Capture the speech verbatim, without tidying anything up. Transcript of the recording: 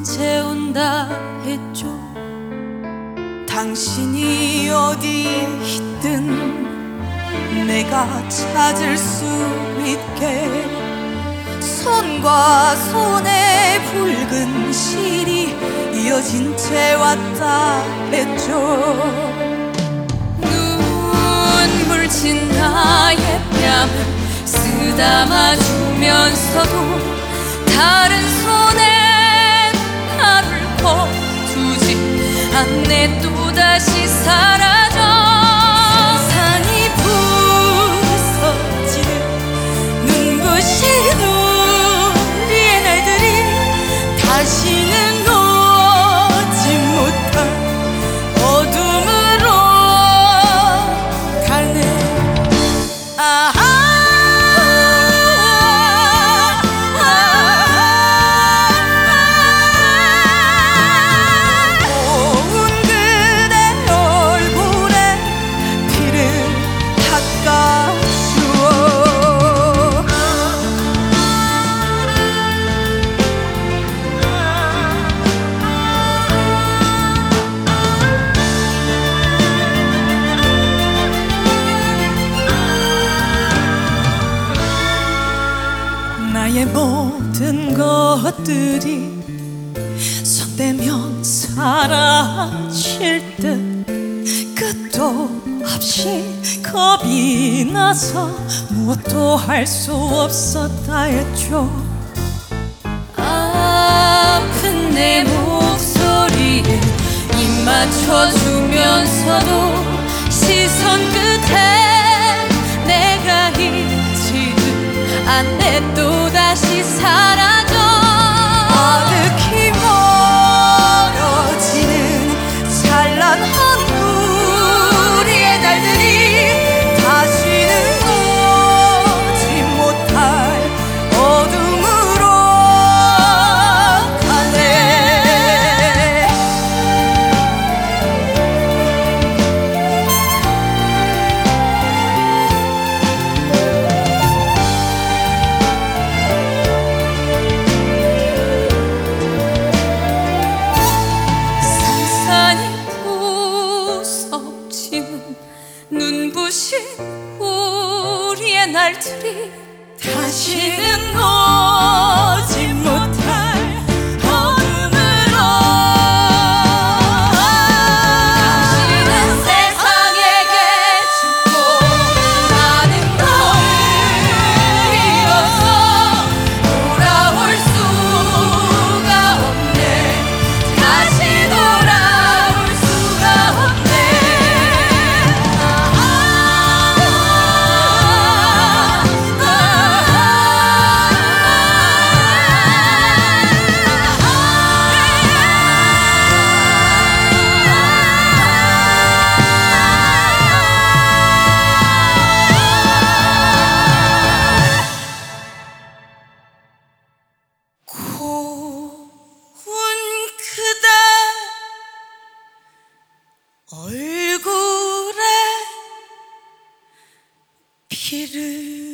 채운다 했죠. 당신이 어디 있든 내가 찾을 수 있게 손과 손에 붉은 실이 이어진 채 왔다 했죠. 눈물 진 나의 뺨을 쓰다마 주면서도 다른 손에 나를 거두지 않네. 또다시 사라져 세상이 부서지는 눈부신 우리의 날들이 다시는 오지 못할 어둠으로 가네. 아하 나의 모든 것들이 손대면 사라질 듯 끝도 없이 겁이 나서 무엇도 할 수 없었다 했죠. 아픈 내 목소리에 입 맞춰주면서도 시선 끝에 내가 있지는 않네. 또다시 사라져 어둑히 멀어지는 찬란한 우리의 날들이 다시는 오지 못할 어둠으로 가네. 눈부신 우리의 날들이 다시는 오지 못할 어둠으로. 당신은 세상에게 죽고 나는 너를 잃어서 돌아올 수가 없네. 다시 돌아올 수가 없네. 고운 그대 얼굴에 피를